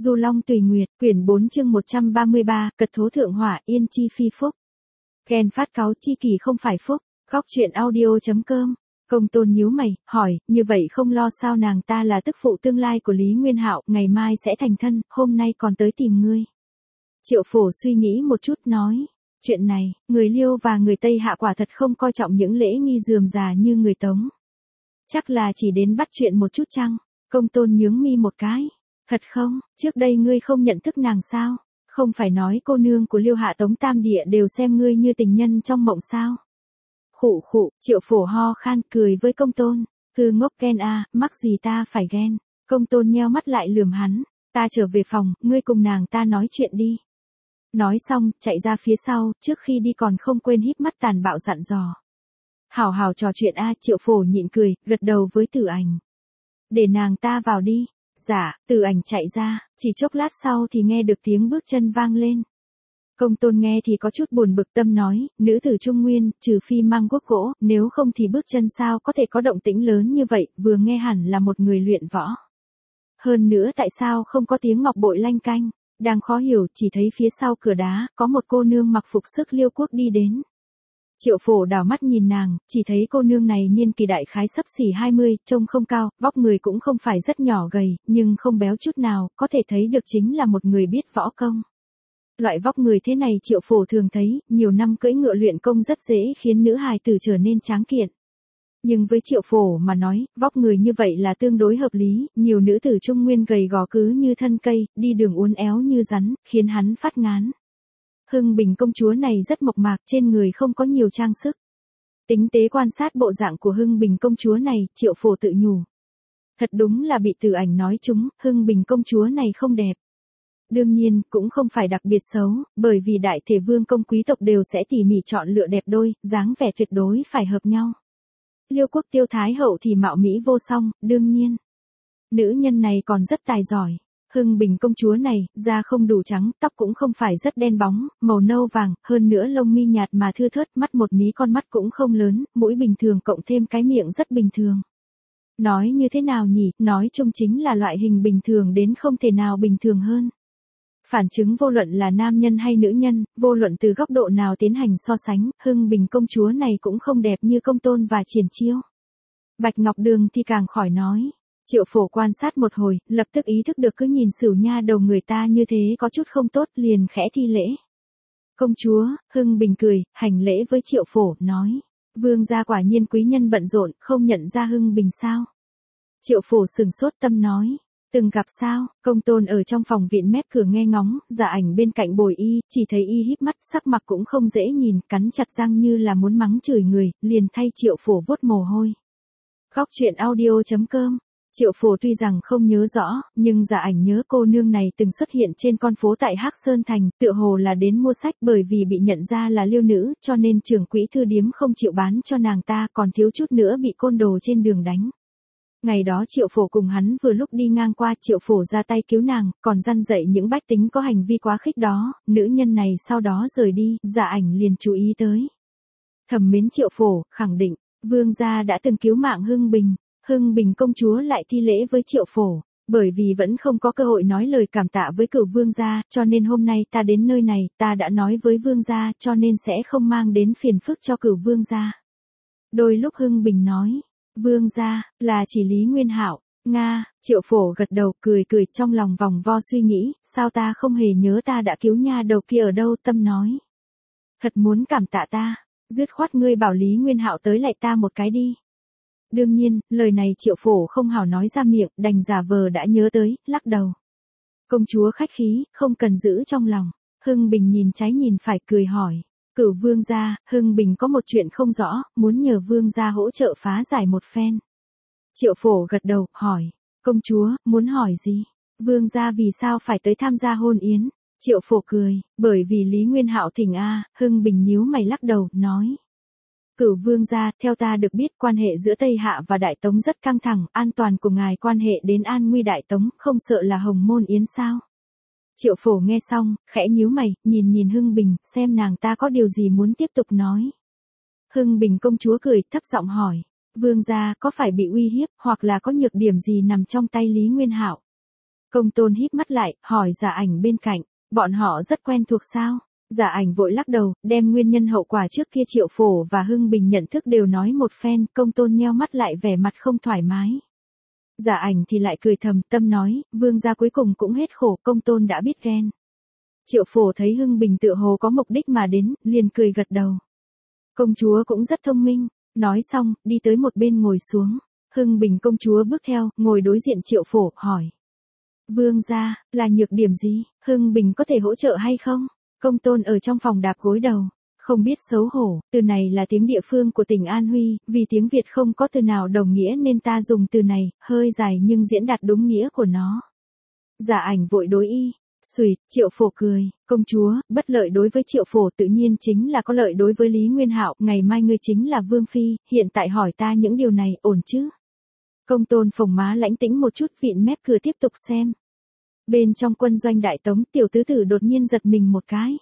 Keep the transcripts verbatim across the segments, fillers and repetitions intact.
Du Long Tùy Nguyệt, quyển bốn chương một trăm ba mươi ba, cật thố thượng hỏa, yên chi phi phúc. Ghen phát cáu chi kỳ không phải phúc, góc chuyện audio.com. Công Tôn nhíu mày, hỏi, như vậy không lo sao nàng ta là tức phụ tương lai của Lý Nguyên Hạo, ngày mai sẽ thành thân, hôm nay còn tới tìm ngươi. Triệu Phổ suy nghĩ một chút nói, chuyện này, người Liêu và người Tây Hạ quả thật không coi trọng những lễ nghi rườm rà như người Tống. Chắc là chỉ đến bắt chuyện một chút chăng? Công Tôn nhướng mi một cái. Thật không, trước đây ngươi không nhận thức nàng sao? Không phải nói cô nương của Liêu Hạ Tống Tam Địa đều xem ngươi như tình nhân trong mộng sao? Khụ khụ, Triệu Phổ ho khan cười với Công Tôn. Thư ngốc ghen à, mắc gì ta phải ghen? Công Tôn nheo mắt lại lườm hắn. Ta trở về phòng, ngươi cùng nàng ta nói chuyện đi. Nói xong, chạy ra phía sau, trước khi đi còn không quên híp mắt tàn bạo dặn dò. Hảo hảo trò chuyện a. Triệu Phổ nhịn cười, gật đầu với Tử Ảnh. Để nàng ta vào đi. Dạ, Tử Ảnh chạy ra, chỉ chốc lát sau thì nghe được tiếng bước chân vang lên. Công Tôn nghe thì có chút buồn bực tâm nói, nữ tử Trung Nguyên, trừ phi mang guốc gỗ, nếu không thì bước chân sao có thể có động tĩnh lớn như vậy, vừa nghe hẳn là một người luyện võ. Hơn nữa tại sao không có tiếng ngọc bội lanh canh, đang khó hiểu, chỉ thấy phía sau cửa đá, có một cô nương mặc phục sức Liêu quốc đi đến. Triệu Phổ đảo mắt nhìn nàng, chỉ thấy cô nương này niên kỳ đại khái xấp xỉ hai mươi, trông không cao, vóc người cũng không phải rất nhỏ gầy, nhưng không béo chút nào, có thể thấy được chính là một người biết võ công. Loại vóc người thế này Triệu Phổ thường thấy, nhiều năm cưỡi ngựa luyện công rất dễ khiến nữ hài tử trở nên tráng kiện. Nhưng với Triệu Phổ mà nói, vóc người như vậy là tương đối hợp lý, nhiều nữ tử Trung Nguyên gầy gò cứ như thân cây, đi đường uốn éo như rắn, khiến hắn phát ngán. Hưng Bình công chúa này rất mộc mạc, trên người không có nhiều trang sức. Tính tế quan sát bộ dạng của Hưng Bình công chúa này, Triệu Phổ tự nhủ. Thật đúng là bị Tử Ảnh nói trúng, Hưng Bình công chúa này không đẹp. Đương nhiên, cũng không phải đặc biệt xấu, bởi vì đại thể vương công quý tộc đều sẽ tỉ mỉ chọn lựa đẹp đôi, dáng vẻ tuyệt đối phải hợp nhau. Liêu quốc Tiêu Thái hậu thì mạo mỹ vô song, đương nhiên. Nữ nhân này còn rất tài giỏi. Hưng Bình công chúa này, da không đủ trắng, tóc cũng không phải rất đen bóng, màu nâu vàng, hơn nữa lông mi nhạt mà thưa thớt, mắt một mí con mắt cũng không lớn, mũi bình thường cộng thêm cái miệng rất bình thường. Nói như thế nào nhỉ, nói chung chính là loại hình bình thường đến không thể nào bình thường hơn. Phản chứng vô luận là nam nhân hay nữ nhân, vô luận từ góc độ nào tiến hành so sánh, Hưng Bình công chúa này cũng không đẹp như Công Tôn và Triển Chiêu. Bạch Ngọc Đường thì càng khỏi nói. Triệu Phổ quan sát một hồi, lập tức ý thức được cứ nhìn Sửu nha đầu người ta như thế có chút không tốt, liền khẽ thi lễ. Công chúa, Hưng Bình cười, hành lễ với Triệu Phổ, nói. Vương gia quả nhiên quý nhân bận rộn, không nhận ra Hưng Bình sao? Triệu Phổ sừng sốt tâm nói. Từng gặp sao? Công Tôn ở trong phòng viện mép cửa nghe ngóng, Dạ Ảnh bên cạnh bồi y, chỉ thấy y híp mắt, sắc mặt cũng không dễ nhìn, cắn chặt răng như là muốn mắng chửi người, liền thay Triệu Phổ vuốt mồ hôi. Góc chuyện audio.com. Triệu Phổ tuy rằng không nhớ rõ, nhưng Dạ Ảnh nhớ cô nương này từng xuất hiện trên con phố tại Hắc Sơn Thành, tựa hồ là đến mua sách, bởi vì bị nhận ra là Liêu nữ, cho nên trưởng quỹ thư điếm không chịu bán cho nàng ta, còn thiếu chút nữa bị côn đồ trên đường đánh. Ngày đó Triệu Phổ cùng hắn vừa lúc đi ngang qua, Triệu Phổ ra tay cứu nàng, còn răn dạy những bách tính có hành vi quá khích đó, nữ nhân này sau đó rời đi, Dạ Ảnh liền chú ý tới. Thầm mến Triệu Phổ, khẳng định, vương gia đã từng cứu mạng Hưng Bình. Hưng Bình công chúa lại thi lễ với Triệu Phổ, bởi vì vẫn không có cơ hội nói lời cảm tạ với Cửu vương gia, cho nên hôm nay ta đến nơi này, ta đã nói với vương gia, cho nên sẽ không mang đến phiền phức cho Cửu vương gia. Đôi lúc Hưng Bình nói, vương gia, là chỉ Lý Nguyên Hạo. Nga, Triệu Phổ gật đầu, cười cười, trong lòng vòng vo suy nghĩ, sao ta không hề nhớ ta đã cứu nha đầu kia ở đâu, tâm nói. Thật muốn cảm tạ ta, dứt khoát ngươi bảo Lý Nguyên Hạo tới lại ta một cái đi. Đương nhiên, lời này Triệu Phổ không hảo nói ra miệng, đành giả vờ đã nhớ tới, lắc đầu. Công chúa khách khí, không cần giữ trong lòng. Hưng Bình nhìn trái nhìn phải, cười hỏi. Cửu vương gia, Hưng Bình có một chuyện không rõ, muốn nhờ vương gia hỗ trợ phá giải một phen. Triệu Phổ gật đầu, hỏi. Công chúa, muốn hỏi gì? Vương gia vì sao phải tới tham gia hôn yến? Triệu Phổ cười, bởi vì Lý Nguyên Hạo thỉnh a. Hưng Bình nhíu mày lắc đầu, nói. Cửu vương gia, theo ta được biết quan hệ giữa Tây Hạ và Đại Tống rất căng thẳng, an toàn của ngài quan hệ đến an nguy Đại Tống, không sợ là hồng môn yến sao? Triệu Phổ nghe xong, khẽ nhíu mày, nhìn nhìn Hưng Bình, xem nàng ta có điều gì muốn tiếp tục nói. Hưng Bình công chúa cười, thấp giọng hỏi, vương gia có phải bị uy hiếp, hoặc là có nhược điểm gì nằm trong tay Lý Nguyên Hạo? Công tôn híp mắt lại, hỏi Giả Ảnh bên cạnh, bọn họ rất quen thuộc sao? Giả Ảnh vội lắc đầu, đem nguyên nhân hậu quả trước kia Triệu Phổ và Hưng Bình nhận thức đều nói một phen, công tôn nheo mắt lại vẻ mặt không thoải mái. Giả Ảnh thì lại cười thầm, tâm nói, vương gia cuối cùng cũng hết khổ, công tôn đã biết ghen. Triệu Phổ thấy Hưng Bình tựa hồ có mục đích mà đến, liền cười gật đầu. Công chúa cũng rất thông minh, nói xong, đi tới một bên ngồi xuống. Hưng Bình công chúa bước theo, ngồi đối diện Triệu Phổ, hỏi. Vương gia, là nhược điểm gì, Hưng Bình có thể hỗ trợ hay không? Công tôn ở trong phòng đạp gối đầu, không biết xấu hổ, từ này là tiếng địa phương của tỉnh An Huy, vì tiếng Việt không có từ nào đồng nghĩa nên ta dùng từ này, hơi dài nhưng diễn đạt đúng nghĩa của nó. Giả Ảnh vội đối y. Xùi, Triệu Phổ cười, công chúa, bất lợi đối với Triệu Phổ tự nhiên chính là có lợi đối với Lý Nguyên Hạo, ngày mai ngươi chính là vương phi, hiện tại hỏi ta những điều này, ổn chứ? Công tôn phồng má lãnh tĩnh một chút, vịn mép cửa tiếp tục xem. Bên trong quân doanh Đại Tống, tiểu tứ tử đột nhiên giật mình một cái.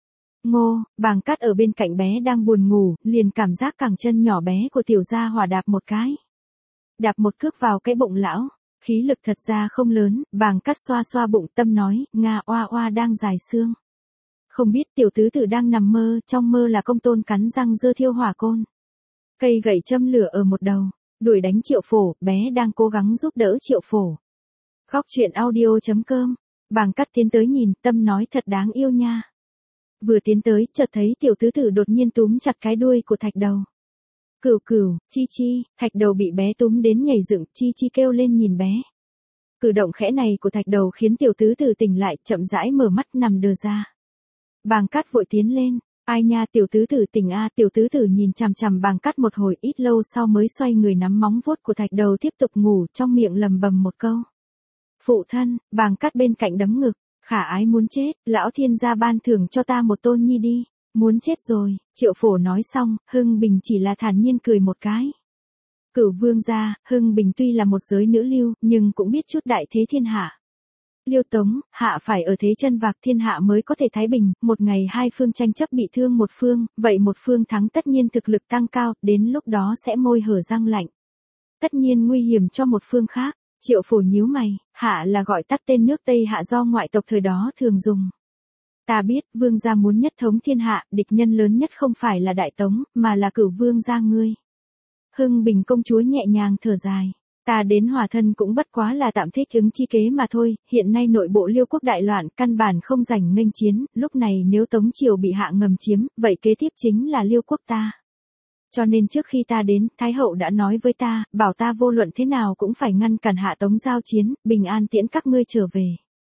Ngô, Bàng Cát ở bên cạnh bé đang buồn ngủ, liền cảm giác cẳng chân nhỏ bé của tiểu gia hỏa đạp một cái. Đạp một cước vào cái bụng lão. Khí lực thật ra không lớn, Bàng Cát xoa xoa bụng, tâm nói, Nga oa oa đang dài xương. Không biết tiểu tứ tử đang nằm mơ, trong mơ là công tôn cắn răng giơ thiêu hỏa côn. Cây gậy châm lửa ở một đầu, đuổi đánh Triệu Phổ, bé đang cố gắng giúp đỡ Triệu Phổ. Góc truyện audio chấm com, Bàng Cát tiến tới nhìn, tâm nói thật đáng yêu nha. Vừa tiến tới, chợt thấy tiểu tứ tử đột nhiên túm chặt cái đuôi của Thạch Đầu. Cửu cửu, chi chi, Thạch Đầu bị bé túm đến nhảy dựng, chi chi kêu lên nhìn bé. Cử động khẽ này của Thạch Đầu khiến tiểu tứ tử tỉnh lại, chậm rãi mở mắt nằm đờ ra. Bàng Cát vội tiến lên, ai nha tiểu tứ tử tỉnh a, tiểu tứ tử nhìn chằm chằm Bàng Cát một hồi, ít lâu sau mới xoay người nắm móng vuốt của Thạch Đầu tiếp tục ngủ, trong miệng lầm bầm một câu. Phụ thân, Bàng Cát bên cạnh đấm ngực, khả ái muốn chết, lão thiên gia ban thưởng cho ta một tôn nhi đi. Muốn chết rồi, Triệu Phổ nói xong, Hưng Bình chỉ là thản nhiên cười một cái. Cửu vương gia, Hưng Bình tuy là một giới nữ lưu, nhưng cũng biết chút đại thế thiên hạ. Liêu Tống, hạ phải ở thế chân vạc thiên hạ mới có thể thái bình, một ngày hai phương tranh chấp bị thương một phương, vậy một phương thắng tất nhiên thực lực tăng cao, đến lúc đó sẽ môi hở răng lạnh. Tất nhiên nguy hiểm cho một phương khác, Triệu Phổ nhíu mày, hạ là gọi tắt tên nước Tây Hạ do ngoại tộc thời đó thường dùng. Ta biết, vương gia muốn nhất thống thiên hạ, địch nhân lớn nhất không phải là Đại Tống, mà là Cửu vương gia ngươi. Hưng Bình công chúa nhẹ nhàng thở dài. Ta đến hòa thân cũng bất quá là tạm thích ứng chi kế mà thôi, hiện nay nội bộ Liêu quốc đại loạn, căn bản không rảnh nghênh chiến, lúc này nếu Tống triều bị hạ ngầm chiếm, vậy kế tiếp chính là Liêu quốc ta. Cho nên trước khi ta đến, Thái hậu đã nói với ta, bảo ta vô luận thế nào cũng phải ngăn cản hạ Tống giao chiến, bình an tiễn các ngươi trở về.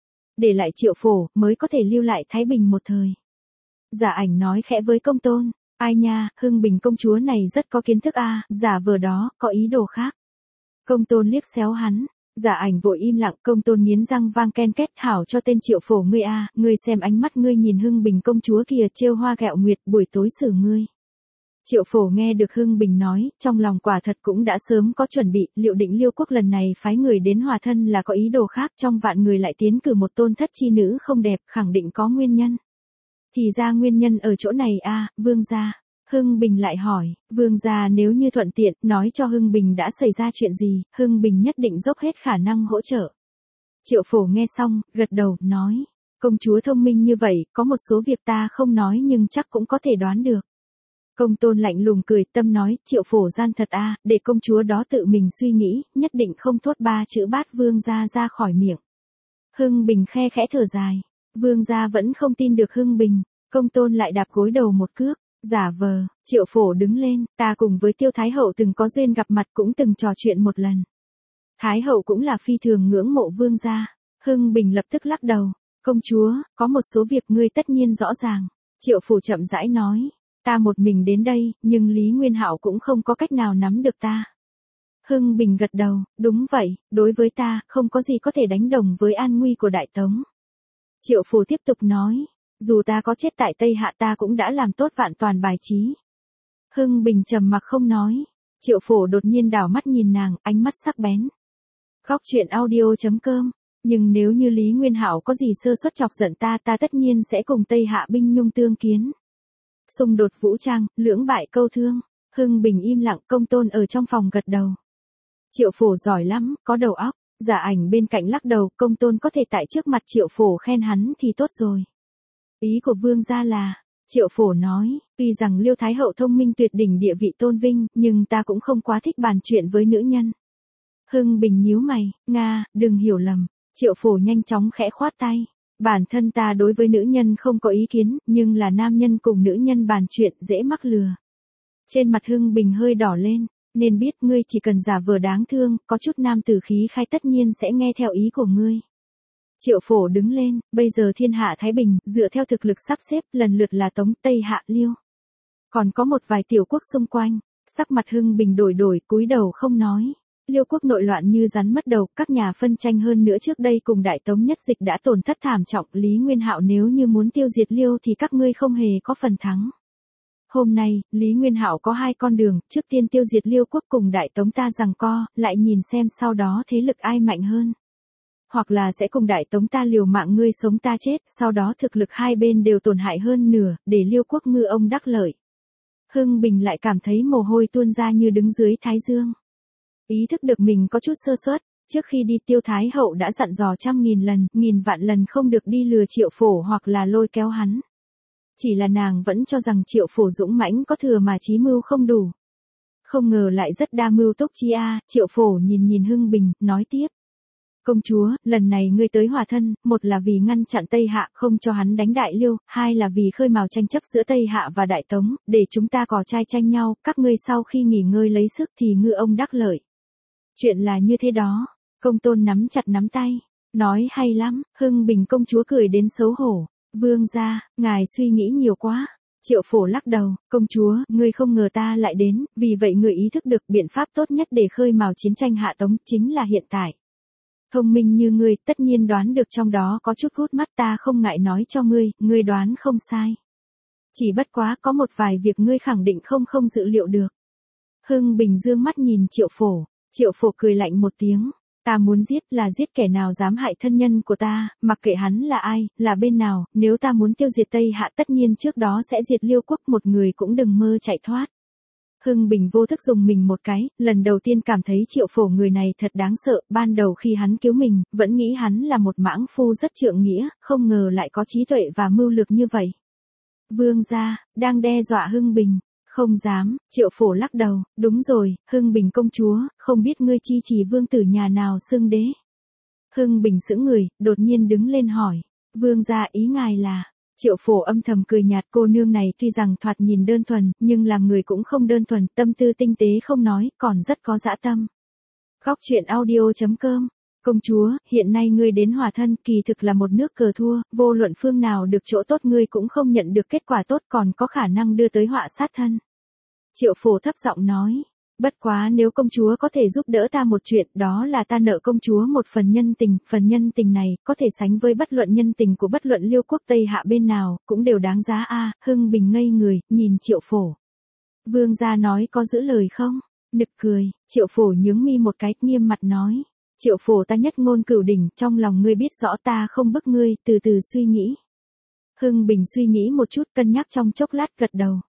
Để lại Triệu Phổ, mới có thể lưu lại Thái Bình một thời. Giả Ảnh nói khẽ với công tôn, ai nha, Hưng Bình công chúa này rất có kiến thức a, giả vờ đó, có ý đồ khác. Công tôn liếc xéo hắn, Giả Ảnh vội im lặng, công tôn nghiến răng vang ken két, hảo cho tên Triệu Phổ ngươi a, ngươi xem ánh mắt ngươi nhìn Hưng Bình công chúa kìa, trêu hoa ghẹo nguyệt, buổi tối xử ngươi. Triệu Phổ nghe được Hưng Bình nói, trong lòng quả thật cũng đã sớm có chuẩn bị, liệu định Liêu quốc lần này phái người đến hòa thân là có ý đồ khác, trong vạn người lại tiến cử một tôn thất chi nữ không đẹp, khẳng định có nguyên nhân. Thì ra nguyên nhân ở chỗ này a, vương gia. Hưng Bình lại hỏi, vương gia nếu như thuận tiện, nói cho Hưng Bình đã xảy ra chuyện gì, Hưng Bình nhất định dốc hết khả năng hỗ trợ. Triệu Phổ nghe xong, gật đầu, nói, công chúa thông minh như vậy, có một số việc ta không nói nhưng chắc cũng có thể đoán được. Công tôn lạnh lùng cười, tâm nói, Triệu Phổ gian thật a, để công chúa đó tự mình suy nghĩ, nhất định không thốt ba chữ bát vương gia ra khỏi miệng. Hưng Bình khe khẽ thở dài, vương gia vẫn không tin được Hưng Bình, công tôn lại đạp gối đầu một cước, giả vờ. Triệu Phổ đứng lên, ta cùng với Tiêu Thái Hậu từng có duyên gặp mặt, cũng từng trò chuyện một lần. Thái Hậu cũng là phi thường ngưỡng mộ vương gia. Hưng Bình lập tức lắc đầu, công chúa, có một số việc ngươi tất nhiên rõ ràng. Triệu Phổ chậm rãi nói, ta một mình đến đây, nhưng Lý Nguyên Hạo cũng không có cách nào nắm được ta. Hưng Bình gật đầu, đúng vậy, đối với ta, không có gì có thể đánh đồng với an nguy của Đại Tống. Triệu Phổ tiếp tục nói, dù ta có chết tại Tây Hạ ta cũng đã làm tốt vạn toàn bài trí. Hưng Bình trầm mặc không nói. Triệu Phổ đột nhiên đảo mắt nhìn nàng, ánh mắt sắc bén. Góc truyện audio chấm com, nhưng nếu như Lý Nguyên Hạo có gì sơ suất chọc giận ta, ta tất nhiên sẽ cùng Tây Hạ binh nhung tương kiến. Xung đột vũ trang, lưỡng bại câu thương. Hưng Bình im lặng, công tôn ở trong phòng gật đầu. Triệu Phổ giỏi lắm, có đầu óc. Giả ảnh bên cạnh lắc đầu, công tôn có thể tại trước mặt Triệu Phổ khen hắn thì tốt rồi. Ý của vương gia là, Triệu Phổ nói, tuy rằng Liêu Thái Hậu thông minh tuyệt đỉnh địa vị tôn vinh, nhưng ta cũng không quá thích bàn chuyện với nữ nhân. Hưng Bình nhíu mày, Nga, đừng hiểu lầm. Triệu Phổ nhanh chóng khẽ khoát tay. Bản thân ta đối với nữ nhân không có ý kiến, nhưng là nam nhân cùng nữ nhân bàn chuyện dễ mắc lừa. Trên mặt Hưng Bình hơi đỏ lên, nên biết ngươi chỉ cần giả vờ đáng thương, có chút nam tử khí khai tất nhiên sẽ nghe theo ý của ngươi. Triệu Phổ đứng lên, bây giờ thiên hạ Thái Bình, dựa theo thực lực sắp xếp, lần lượt là Tống, Tây Hạ, Liêu. Còn có một vài tiểu quốc xung quanh, sắc mặt Hưng Bình đổi đổi, cúi đầu không nói. Liêu quốc nội loạn như rắn mất đầu, các nhà phân tranh hơn nữa trước đây cùng Đại Tống nhất dịch đã tổn thất thảm trọng, Lý Nguyên Hạo nếu như muốn tiêu diệt Liêu thì các ngươi không hề có phần thắng. Hôm nay, Lý Nguyên Hạo có hai con đường, trước tiên tiêu diệt Liêu quốc cùng Đại Tống ta giằng co, lại nhìn xem sau đó thế lực ai mạnh hơn. Hoặc là sẽ cùng Đại Tống ta liều mạng ngươi sống ta chết, sau đó thực lực hai bên đều tổn hại hơn nửa, để Liêu quốc ngư ông đắc lợi. Hưng Bình lại cảm thấy mồ hôi tuôn ra như đứng dưới thái dương. Ý thức được mình có chút sơ suất, trước khi đi Tiêu Thái Hậu đã dặn dò trăm nghìn lần, nghìn vạn lần không được đi lừa Triệu Phổ hoặc là lôi kéo hắn. Chỉ là nàng vẫn cho rằng Triệu Phổ dũng mãnh có thừa mà trí mưu không đủ. Không ngờ lại rất đa mưu tốc chi a. Triệu Phổ nhìn nhìn Hưng Bình, nói tiếp. Công chúa, lần này ngươi tới Hòa Thân, một là vì ngăn chặn Tây Hạ không cho hắn đánh Đại Liêu, hai là vì khơi mào tranh chấp giữa Tây Hạ và Đại Tống, để chúng ta cò trai tranh nhau, các ngươi sau khi nghỉ ngơi lấy sức thì ngư ông đắc lợi. Chuyện là như thế đó, công tôn nắm chặt nắm tay, nói hay lắm. Hưng Bình công chúa cười đến xấu hổ. Vương gia, ngài suy nghĩ nhiều quá. Triệu Phổ lắc đầu, công chúa, ngươi không ngờ ta lại đến, vì vậy ngươi ý thức được biện pháp tốt nhất để khơi mào chiến tranh hạ Tống chính là hiện tại. Thông minh như ngươi, tất nhiên đoán được trong đó có chút hút mắt, ta không ngại nói cho ngươi, ngươi đoán không sai. Chỉ bất quá có một vài việc ngươi khẳng định không không dự liệu được. Hưng Bình dương mắt nhìn Triệu Phổ, Triệu Phổ cười lạnh một tiếng. Ta muốn giết là giết kẻ nào dám hại thân nhân của ta, mặc kệ hắn là ai, là bên nào, nếu ta muốn tiêu diệt Tây Hạ tất nhiên trước đó sẽ diệt Liêu quốc, một người cũng đừng mơ chạy thoát. Hưng Bình vô thức dùng mình một cái, lần đầu tiên cảm thấy Triệu Phổ người này thật đáng sợ, ban đầu khi hắn cứu mình, vẫn nghĩ hắn là một mãng phu rất trượng nghĩa, không ngờ lại có trí tuệ và mưu lược như vậy. Vương gia, đang đe dọa Hưng Bình. Không dám, Triệu Phổ lắc đầu, đúng rồi, Hưng Bình công chúa, không biết ngươi chi trì vương tử nhà nào xưng đế. Hưng Bình sững người, đột nhiên đứng lên hỏi, vương gia ý ngài là, Triệu Phổ âm thầm cười nhạt, cô nương này tuy rằng thoạt nhìn đơn thuần, nhưng làm người cũng không đơn thuần, tâm tư tinh tế không nói, còn rất có dã tâm. Góc truyện audio chấm com. Công chúa, hiện nay ngươi đến Hòa Thân kỳ thực là một nước cờ thua, vô luận phương nào được chỗ tốt ngươi cũng không nhận được kết quả tốt, còn có khả năng đưa tới họa sát thân. Triệu Phổ thấp giọng nói, bất quá nếu công chúa có thể giúp đỡ ta một chuyện, đó là ta nợ công chúa một phần nhân tình, phần nhân tình này có thể sánh với bất luận nhân tình của bất luận Liêu quốc Tây Hạ bên nào, cũng đều đáng giá a. À, Hưng Bình ngây người, nhìn Triệu Phổ. Vương gia nói có giữ lời không? Nực cười, Triệu Phổ nhướng mi một cái, nghiêm mặt nói. Triệu Phổ ta nhất ngôn cửu đỉnh, trong lòng ngươi biết rõ ta không bức ngươi, từ từ suy nghĩ. Hưng Bình suy nghĩ một chút, cân nhắc trong chốc lát gật đầu.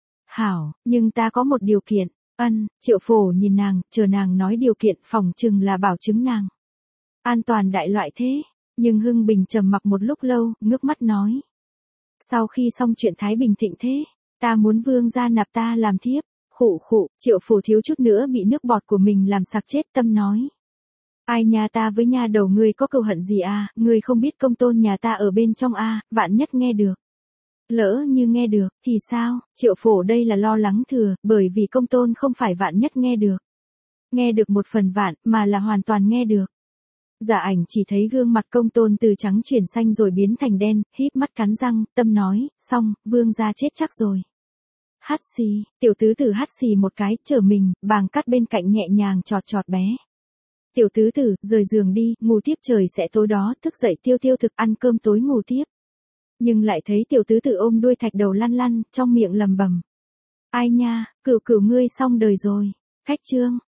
Hảo, nhưng ta có một điều kiện. Ân, Triệu Phổ nhìn nàng, chờ nàng nói điều kiện, phỏng chừng là bảo chứng nàng an toàn đại loại thế. Nhưng Hưng Bình trầm mặc một lúc lâu, ngước mắt nói. Sau khi xong chuyện Thái Bình thịnh thế, ta muốn vương gia nạp ta làm thiếp. Khụ khụ, Triệu Phổ thiếu chút nữa bị nước bọt của mình làm sặc chết, tâm nói. Ai nhà ta với nhà đầu ngươi có cừu hận gì à, ngươi không biết công tôn nhà ta ở bên trong à, vạn nhất nghe được. Lỡ như nghe được, thì sao? Triệu Phổ đây là lo lắng thừa, bởi vì công tôn không phải vạn nhất nghe được. Nghe được một phần vạn, mà là hoàn toàn nghe được. Giả ảnh chỉ thấy gương mặt công tôn từ trắng chuyển xanh rồi biến thành đen, híp mắt cắn răng, tâm nói, xong, vương gia chết chắc rồi. Hắt xì, tiểu tứ tử hắt xì một cái, trở mình, bàng cắt bên cạnh nhẹ nhàng chọt chọt bé. Tiểu tứ tử, rời giường đi, ngủ tiếp trời sẽ tối đó, thức dậy tiêu tiêu thực ăn cơm tối ngủ tiếp. Nhưng lại thấy tiểu tứ tử ôm đuôi thạch đầu lăn lăn, trong miệng lầm bầm. Ai nha, cửu cửu ngươi xong đời rồi. Khách chương.